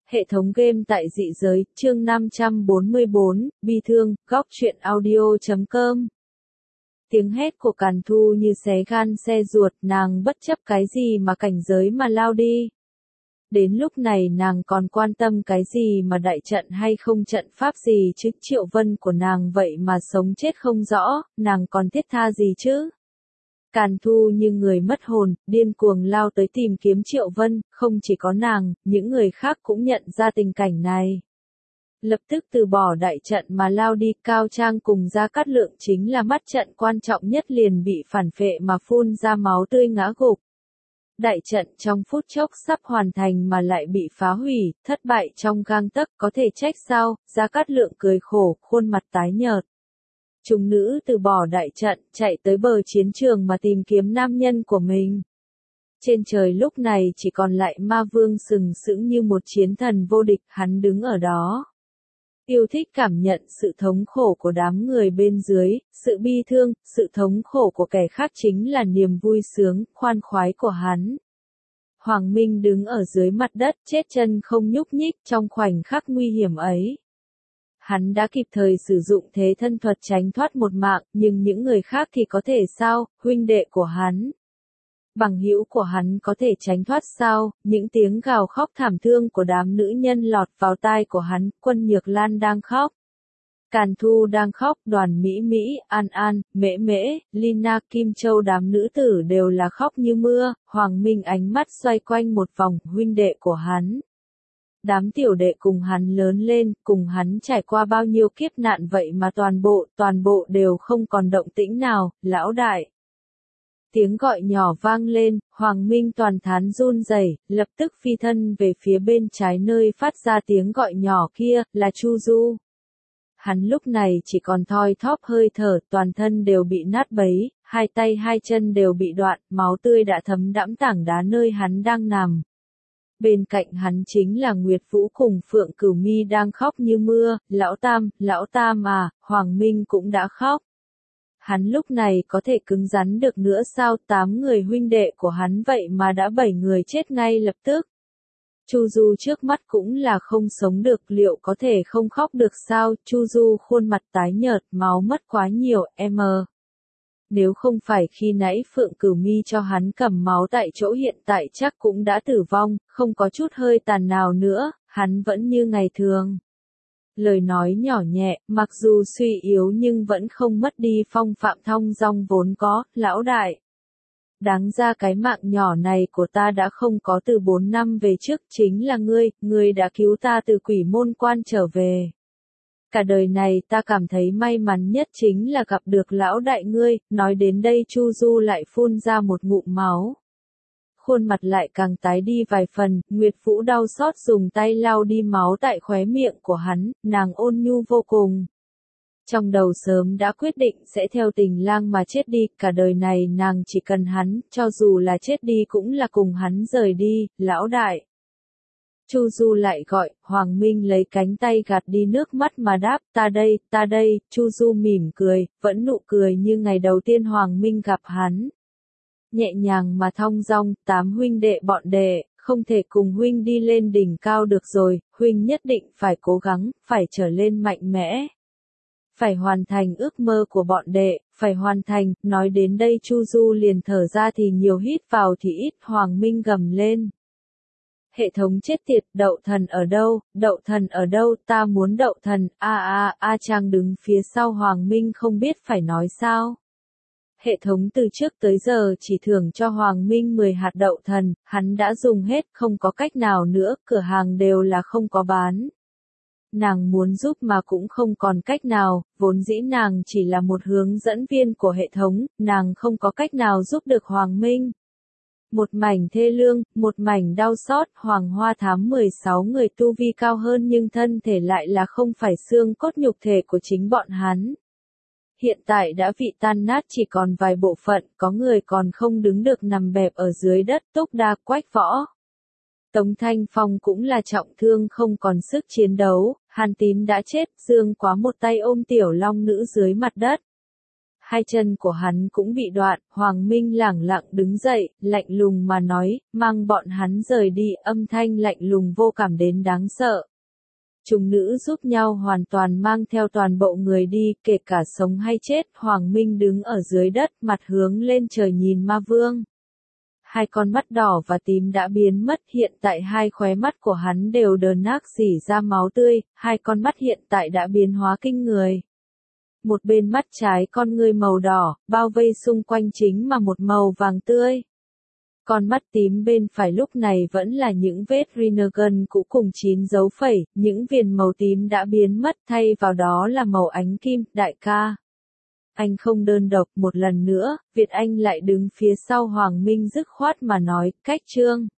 Hệ thống game tại dị giới, chương 544, bi thương, góc truyện audio.com. Tiếng hét của Càn Thu như xé gan xe ruột, nàng bất chấp cái gì mà cảnh giới mà lao đi. Đến lúc này nàng còn quan tâm cái gì mà đại trận hay không trận pháp gì chứ, Triệu Vân của nàng vậy mà sống chết không rõ, nàng còn thiết tha gì chứ? Càn Thu như người mất hồn, điên cuồng lao tới tìm kiếm Triệu Vân, không chỉ có nàng, những người khác cũng nhận ra tình cảnh này. Lập tức từ bỏ đại trận mà lao đi, Cao Trang cùng Gia Cát Lượng chính là mắt trận quan trọng nhất liền bị phản phệ mà phun ra máu tươi ngã gục. Đại trận trong phút chốc sắp hoàn thành mà lại bị phá hủy, thất bại trong gang tấc, có thể trách sao? Gia Cát Lượng cười khổ, khuôn mặt tái nhợt. Chúng nữ từ bỏ đại trận, chạy tới bờ chiến trường mà tìm kiếm nam nhân của mình. Trên trời lúc này chỉ còn lại Ma Vương sừng sững như một chiến thần vô địch, hắn đứng ở đó. Yêu thích cảm nhận sự thống khổ của đám người bên dưới, sự bi thương, sự thống khổ của kẻ khác chính là niềm vui sướng, khoan khoái của hắn. Hoàng Minh đứng ở dưới mặt đất, chết chân không nhúc nhích trong khoảnh khắc nguy hiểm ấy. Hắn đã kịp thời sử dụng thế thân thuật tránh thoát một mạng, nhưng những người khác thì có thể sao? Huynh đệ của hắn, bằng hữu của hắn có thể tránh thoát sao? Những tiếng gào khóc thảm thương của đám nữ nhân lọt vào tai của hắn. Quân Nhược Lan đang khóc, Càn Thu đang khóc, Đoàn Mỹ Mỹ, An An, Mễ Mễ, Lina, Kim Châu, đám nữ tử đều là khóc như mưa. Hoàng Minh ánh mắt xoay quanh một vòng, huynh đệ của hắn. Đám tiểu đệ cùng hắn lớn lên, cùng hắn trải qua bao nhiêu kiếp nạn vậy mà toàn bộ đều không còn động tĩnh nào, lão đại. Tiếng gọi nhỏ vang lên, Hoàng Minh toàn thán run rẩy, lập tức phi thân về phía bên trái nơi phát ra tiếng gọi nhỏ kia, là Chu Du. Hắn lúc này chỉ còn thoi thóp hơi thở, toàn thân đều bị nát bấy, hai tay hai chân đều bị đoạn, máu tươi đã thấm đẫm tảng đá nơi hắn đang nằm. Bên cạnh hắn chính là Nguyệt Vũ cùng Phượng Cửu Mi đang khóc như mưa, lão tam à, Hoàng Minh cũng đã khóc. Hắn lúc này có thể cứng rắn được nữa sao? 8 người huynh đệ của hắn vậy mà đã 7 người chết ngay lập tức. Chu Du trước mắt cũng là không sống được, liệu có thể không khóc được sao? Chu Du khuôn mặt tái nhợt, máu mất quá nhiều, Nếu không phải khi nãy Phượng Cửu Mi cho hắn cầm máu tại chỗ hiện tại chắc cũng đã tử vong, không có chút hơi tàn nào nữa, hắn vẫn như ngày thường. Lời nói nhỏ nhẹ, mặc dù suy yếu nhưng vẫn không mất đi phong phạm thong dong vốn có, lão đại. Đáng ra cái mạng nhỏ này của ta đã không có từ 4 năm về trước, chính là ngươi đã cứu ta từ Quỷ Môn Quan trở về. Cả đời này ta cảm thấy may mắn nhất chính là gặp được lão đại ngươi. Nói đến đây Chu Du lại phun ra một ngụm máu. Khuôn mặt lại càng tái đi vài phần, Nguyệt Vũ đau xót dùng tay lau đi máu tại khóe miệng của hắn, nàng ôn nhu vô cùng. Trong đầu sớm đã quyết định sẽ theo Tình Lang mà chết đi, cả đời này nàng chỉ cần hắn, cho dù là chết đi cũng là cùng hắn rời đi, lão đại. Chu Du lại gọi, Hoàng Minh lấy cánh tay gạt đi nước mắt mà đáp, ta đây, Chu Du mỉm cười, vẫn nụ cười như ngày đầu tiên Hoàng Minh gặp hắn. Nhẹ nhàng mà thong dong, 8 huynh đệ bọn đệ, không thể cùng huynh đi lên đỉnh cao được rồi, huynh nhất định phải cố gắng, phải trở lên mạnh mẽ. Phải hoàn thành ước mơ của bọn đệ, phải hoàn thành. Nói đến đây Chu Du liền thở ra thì nhiều, hít vào thì ít. Hoàng Minh gầm lên. Hệ thống chết tiệt, đậu thần ở đâu, ta muốn đậu thần, Trang đứng phía sau Hoàng Minh không biết phải nói sao. Hệ thống từ trước tới giờ chỉ thưởng cho Hoàng Minh 10 hạt đậu thần, hắn đã dùng hết, không có cách nào nữa, cửa hàng đều là không có bán. Nàng muốn giúp mà cũng không còn cách nào, vốn dĩ nàng chỉ là một hướng dẫn viên của hệ thống, nàng không có cách nào giúp được Hoàng Minh. Một mảnh thê lương, một mảnh đau xót, Hoàng Hoa Thám 16 người tu vi cao hơn nhưng thân thể lại là không phải xương cốt nhục thể của chính bọn hắn. Hiện tại đã bị tan nát chỉ còn vài bộ phận, có người còn không đứng được nằm bẹp ở dưới đất. Túc Đa, Quách Võ, Tống Thanh Phong cũng là trọng thương không còn sức chiến đấu, Hàn Tín đã chết, Dương Quá một tay ôm Tiểu Long Nữ dưới mặt đất. hai chân của hắn cũng bị đoạn, Hoàng Minh lẳng lặng đứng dậy, lạnh lùng mà nói, mang bọn hắn rời đi, âm thanh lạnh lùng vô cảm đến đáng sợ. Chúng nữ giúp nhau hoàn toàn mang theo toàn bộ người đi, kể cả sống hay chết, Hoàng Minh đứng ở dưới đất, mặt hướng lên trời nhìn ma vương. Hai con mắt đỏ và tím đã biến mất, hiện tại hai khóe mắt của hắn đều đờ nác rỉ ra máu tươi, hai con mắt hiện tại đã biến hóa kinh người. Một bên mắt trái con ngươi màu đỏ, bao vây xung quanh chính mà một màu vàng tươi. Con mắt tím bên phải lúc này vẫn là những vết Rinnegan cũ cùng 9 dấu phẩy, những viền màu tím đã biến mất thay vào đó là màu ánh kim, đại ca. Anh không đơn độc, một lần nữa, Việt Anh lại đứng phía sau Hoàng Minh dứt khoát mà nói, cách Trương.